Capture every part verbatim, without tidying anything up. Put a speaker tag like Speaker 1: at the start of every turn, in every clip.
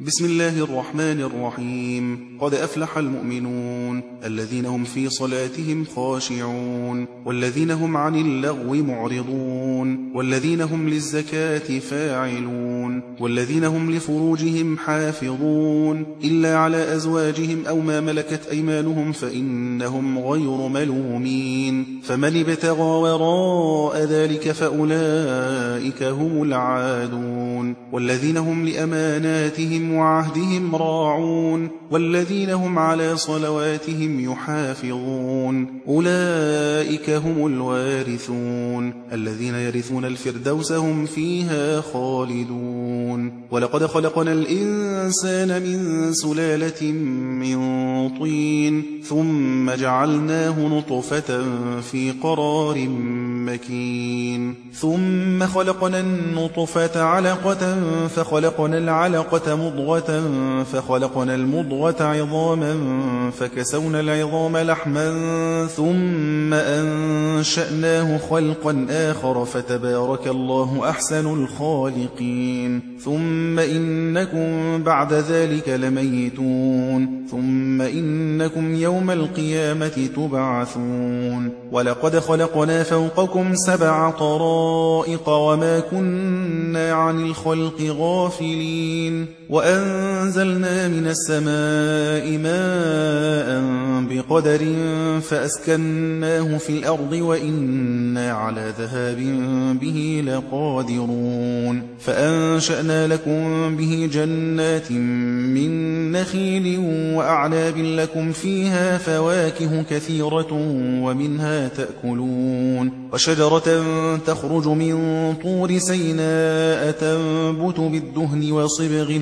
Speaker 1: بسم الله الرحمن الرحيم. قد أفلح المؤمنون الذين هم في صلاتهم خاشعون والذين هم عن اللغو معرضون والذين هم للزكاة فاعلون والذين هم لفروجهم حافظون إلا على أزواجهم أو ما ملكت أيمانهم فإنهم غير ملومين، فمن ابتغى وراء ذلك فأولئك هم العادون. والذين هم لأماناتهم وعهدهم راعون والذين هم على صلواتهم يحافظون أولئك هم الوارثون الذين يرثون الفردوس هم فيها خالدون. ولقد خلقنا الإنسان من سلالة من طين ثم جعلناه نطفة في قرار مكين ثم خلقنا النطفة علقة فخلقنا العلقة مضغة فخلقنا المضغة عظاما فكسونا العظام لحما ثم أنشأناه خلقا آخر فتبارك الله أحسن الخالقين. ثم إنكم بعد ذلك لميتون ثم إنكم يوم القيامة تبعثون. ولقد خلقنا فوقكم سبع طرائق وما كنا عن الخلق غافلين وأنزلنا من السماء ماء بقدر فأسكناه في الأرض وإنا على ذهاب به لقادرون. فأنشأنا لكم به جنات من نخيل وأعناب لكم فيها فواكه كثيرة ومنها تأكلون وشجرة تخرج من طور سيناء تنبت بالدهن وصبغ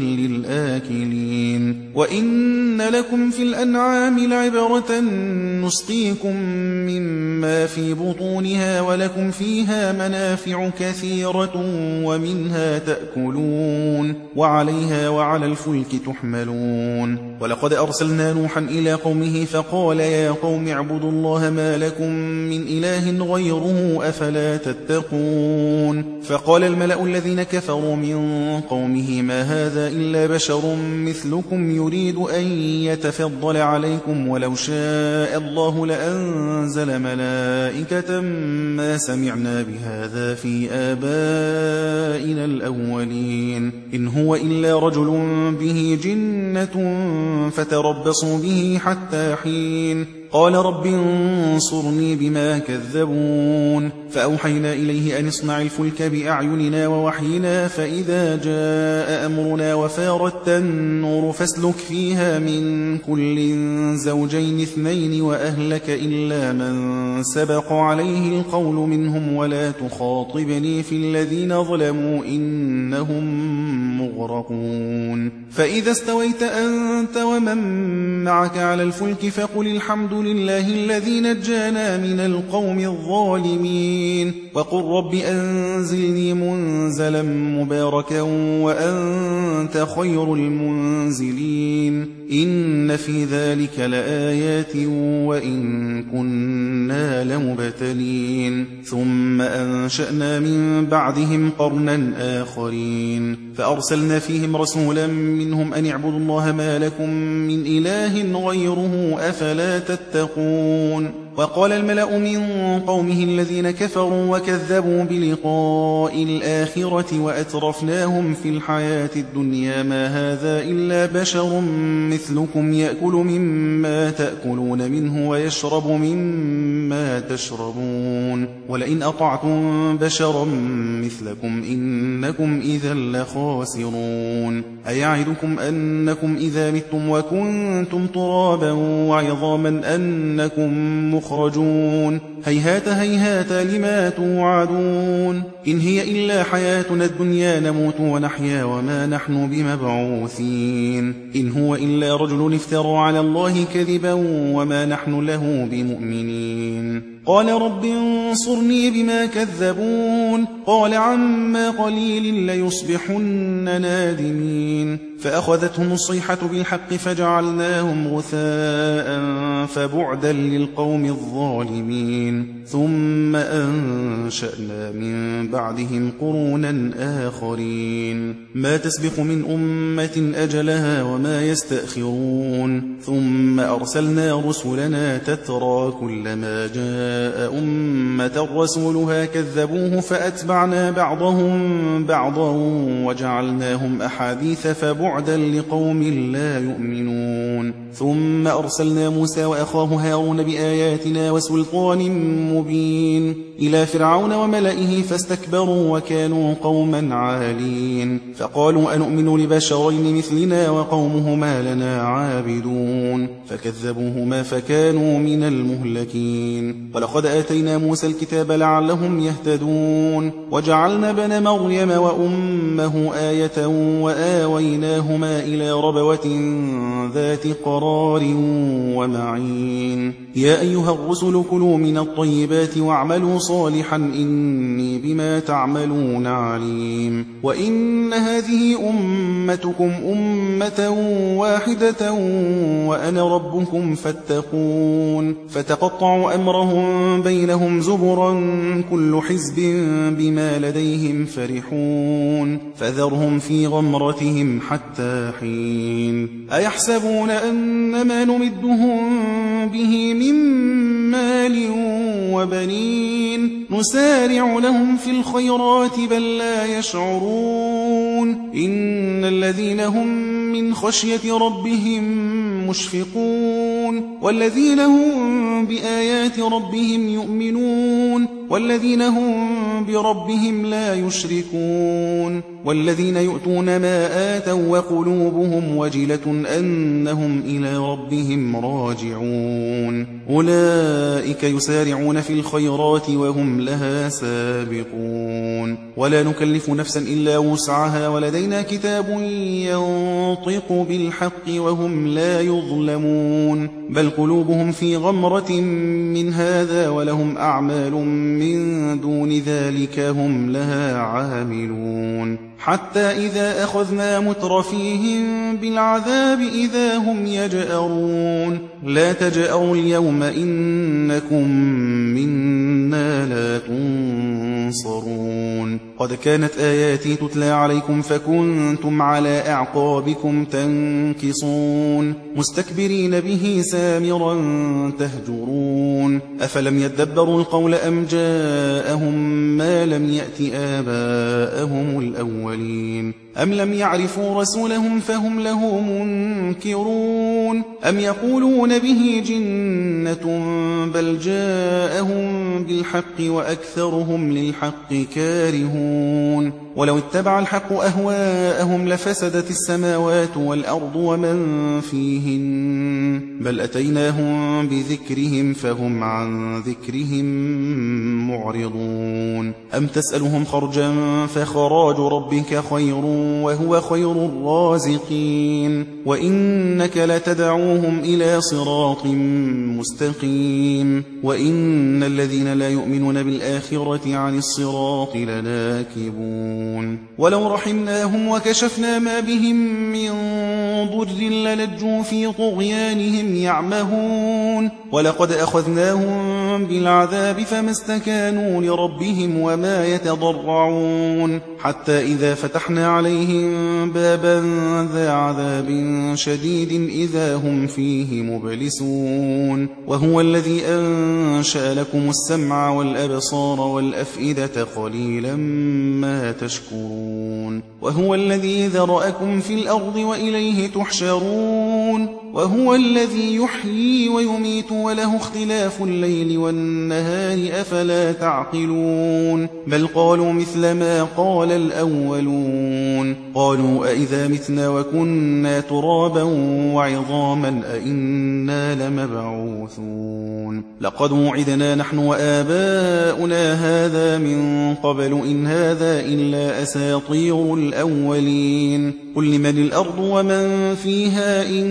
Speaker 1: للآكلين. وإن لكم في الأنعام لعبرة نسقيكم مما في بطونها ولكم فيها منافع كثيرة ومنها تأكلون وعليها وعلى الفلك تحملون. ولقد أرسلنا نوحا إلى قومه فقال يا قوم اعبدوا الله ما لكم من إله غيره أفلا تتقون. فقال الملأ الذين كفروا من قومه ما هذا إلا بشر مثلكم يريد أن يتفضل عليكم ولو شاء الله لأنزل ملائكة ما سمعنا بهذا في آبائنا الأولين إن هو إلا رجل به جنة فتربصوا به حتى حين. قال رب انصرني بما كذبون. فأوحينا إليه أن اصنع الفلك بأعيننا ووحينا فإذا جاء أمرنا وفارت النور فاسلك فيها من كل زوجين اثنين وأهلك إلا من سبق عليه القول منهم ولا تخاطبني في الذين ظلموا إنهم مغرقون. فإذا استويت أنت ومن معك على الفلك فقل الحمد لله الذي نجانا من القوم الظالمين وقل رب أنزلني منزلا مباركا وأنت خير المنزلين. إن في ذلك لآيات وإن كنا لمبتلين. ثم أنشأنا من بعدهم قرنا آخرين فأرسلنا فيهم رسولا منهم أن اعبدوا الله ما لكم من إله غيره أفلا تتقون. وقال الملأ من قومه الذين كفروا وكذبوا بلقاء الآخرة وأترفناهم في الحياة الدنيا ما هذا إلا بشر مثلكم يأكل مما تأكلون منه ويشرب مما تشربون ولئن أطعتم بشرا مثلكم إنكم إذا لخاسرون. أيعدكم أنكم إذا متم وكنتم ترابا وعظاما أنكم مخرجون هيهات هيهات لما توعدون. إن هي إلا حياتنا الدنيا نموت ونحيا وما نحن بمبعوثين. إن هو إلا رجل افترى على الله كذبا وما نحن له بمؤمنين. قال رب انصرني بما كذبون. قال عما قليل ليصبحن نادمين. فأخذتهم الصيحة بالحق فجعلناهم غثاء فبعدا للقوم الظالمين ثم أنشأنا من بعدهم قرونا آخرين ما تسبق من أمة أجلها وما يستأخرون ثم أرسلنا رسلنا تترى كلما جاء أمة رسولها كذبوه فأتبعنا بعضهم بعضا وجعلناهم أحاديث فبعدا لقوم لا يؤمنون ثم أرسلنا موسى وأخاه هارون بآياتنا وسلطان مبين إلى فرعون وملئه فاستكبروا وكانوا قوما عالين فقالوا أنؤمن لبشرين مثلنا وقومهما لنا عابدون فكذبوهما فكانوا من المهلكين ولقد آتينا موسى الكتاب لعلهم يهتدون وجعلنا بن مريم وأمه آية وآويناهما إلى ربوة ذات قرار ومعين يا أيها الرسل كلوا من الطيبات واعملوا صالحا إني بما تعملون عليم وإن هذه أمتكم أمة واحدة وأنا ربكم فاتقون فتقطعوا أمرهم بينهم زبرا كل حزب بما لديهم فرحون فذرهم في غمرتهم حتى حين أيحسبون أنما نمدهم به من مال وبنين نسارع لهم في الخيرات بل لا يشعرون إن الذين هم من خشية ربهم مشفقون والذين هم بآيات ربهم يؤمنون والذين هم بربهم لا يشركون والذين يؤتون ما آتوا وقلوبهم وجلة أنهم إلى ربهم راجعون أولئك يسارعون في الخيرات وهم لها سابقون ولا نكلف نفسا إلا وسعها ولدينا كتاب ينطق بالحق وهم لا يظلمون بل قلوبهم في غمرة من هذا ولهم أعمال من دون ذلك هم لها عاملون حتى إذا أخذنا مترفيهم بالعذاب إذا هم يجأرون لا تجأروا اليوم إنكم منا لا تنصرون قد كانت آياتي تتلى عليكم فكنتم على أعقابكم تنكصون مستكبرين به سامرا تهجرون أفلم يدبروا القول أم جاءهم ما لم يأت آباءهم الأولين أم لم يعرفوا رسولهم فهم له منكرون أم يقولون به جنة بل جاءهم بالحق وأكثرهم للحق كارهون ولو اتبع الحق أهواءهم لفسدت السماوات والأرض ومن فيهن بل أتيناهم بذكرهم فهم عن ذكرهم معرضون أم تسألهم خرجا فخراج ربك خير وهو خير الرازقين وإنك لتدعوهم إلى صراط مستقيم وإن الذين لا يؤمنون بالآخرة عن الصراط لناكبون ولو رحمناهم وكشفنا ما بهم من ضر للجوا في طغيانهم يعمهون ولقد أخذناهم بالعذاب فما استكانوا لربهم وما يتضرعون حتى إذا فتحنا عليهم بابا ذا عذاب شديد إذا هم فيه مبلسون وهو الذي أنشأ لكم السمع والأبصار والأفئدة قليلا ما تشكرون وهو الذي ذرأكم في الأرض وإليه تحشرون وهو الذي يحيي ويميت وله اختلاف الليل والنهار أفلا تعقلون بل قالوا مثل ما قال الأولون قالوا أئذا متنا وكنا ترابا وعظاما أئنا لمبعوثون لقد وعدنا نحن وآباؤنا هذا من قبل إن هذا إلا أساطير الأولين قل لمن الأرض ومن فيها إن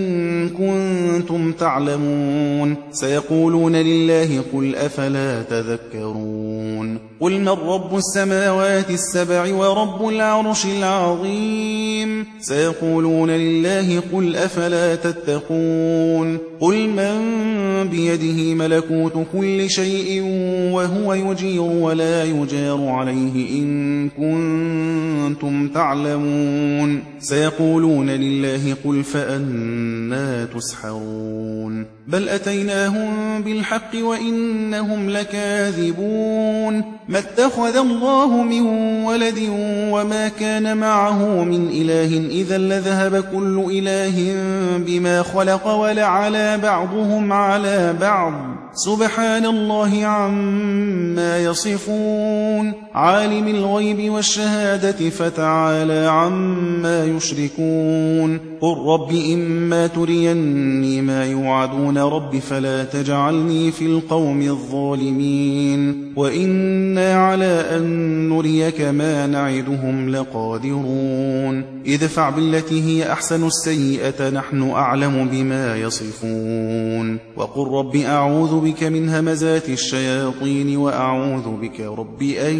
Speaker 1: إن كنتم تعلمون سيقولون لله قل أفلا تذكرون قل من رب السماوات السبع ورب العرش العظيم سيقولون لله قل أفلا تتقون قل من بيده ملكوت كل شيء وهو يجير ولا يجار عليه إن كنتم تعلمون سيقولون لله قل فأنى تسحرون بل أتيناهم بالحق وإنهم لكاذبون ما اتخذ الله من ولد وما كان معه من إله إذا لذهب كل إله بما خلق ولعلى بعضهم على بعض سبحان الله عما يصفون عالم الغيب والشهادة فتعالى عما يشركون قل رب إما تريني ما يوعدون رب فلا تجعلني في القوم الظالمين وإنا على أن نريك ما نعدهم لقادرون ادفع بالتي هي أحسن السيئة نحن أعلم بما يصفون وقل رب أعوذ بك من همزات الشياطين وأعوذ بك رب أن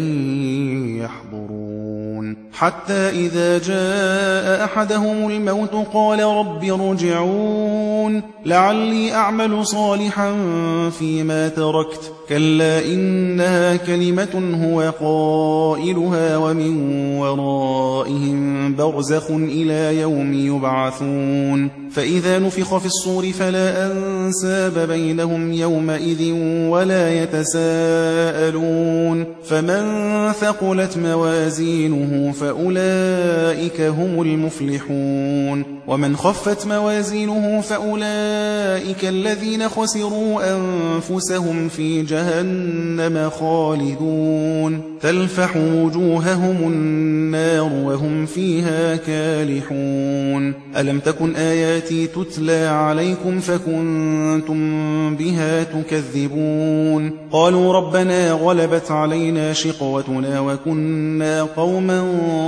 Speaker 1: يحضرون حتى إذا جاء أحدهم الموت قال رب ارجعون لعلي أعمل صالحا فيما تركت كلا إنها كلمة هو قائلها ومن ورائهم برزخ إلى يوم يبعثون فإذا نفخ في الصور فلا أنساب بينهم يومئذ ولا يتساءلون فمن ثقلت موازينه فأولئك هم المفلحون ومن خفت موازينه فأولئك الذين خسروا أنفسهم في جهنم خالدون تلفح وجوههم النار وهم فيها كالحون ألم تكن آياتي تتلى عليكم فكنتم بها تكذبون قالوا ربنا غلبت علينا شقوتنا وكنا قوما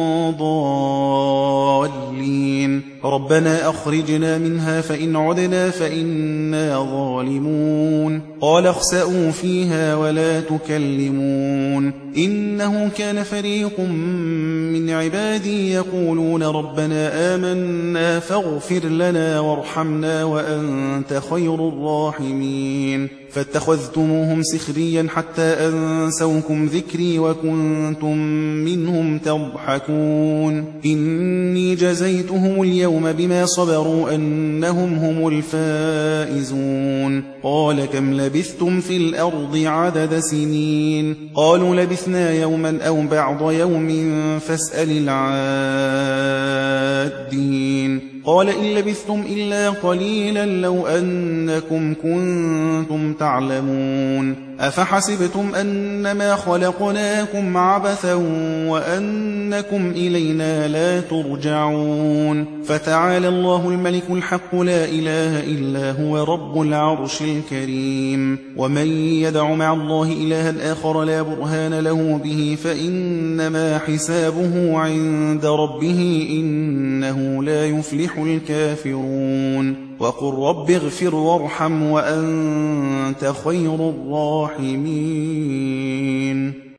Speaker 1: ضالين ربنا أخرجنا منها فإن عدنا فإنا ظالمون قال اخسئوا فيها ولا تكلمون إنه كان فريق من عبادي يقولون ربنا آمنا فاغفر لنا وارحمنا وأنت خير الراحمين فاتخذتموهم سخريا حتى أنسوكم ذكري وكنتم منهم تضحكون إني جزيتهم اليوم بما صبروا أنهم هم الفائزون قال كم لبثتم في الأرض عدد سنين قالوا لبثنا يوما أو بعض يوم فاسأل العادين قال إن لبثتم إلا قليلا لو أنكم كنتم تعلمون أفحسبتم أنما خلقناكم عبثا وأنكم إلينا لا ترجعون فتعالى الله الملك الحق لا إله إلا هو رب العرش الكريم ومن يدع مع الله إلها آخر لا برهان له به فإنما حسابه عند ربه إنه لا يفلح الكافرون وقل رب اغفر وارحم وأنت خير الراحمين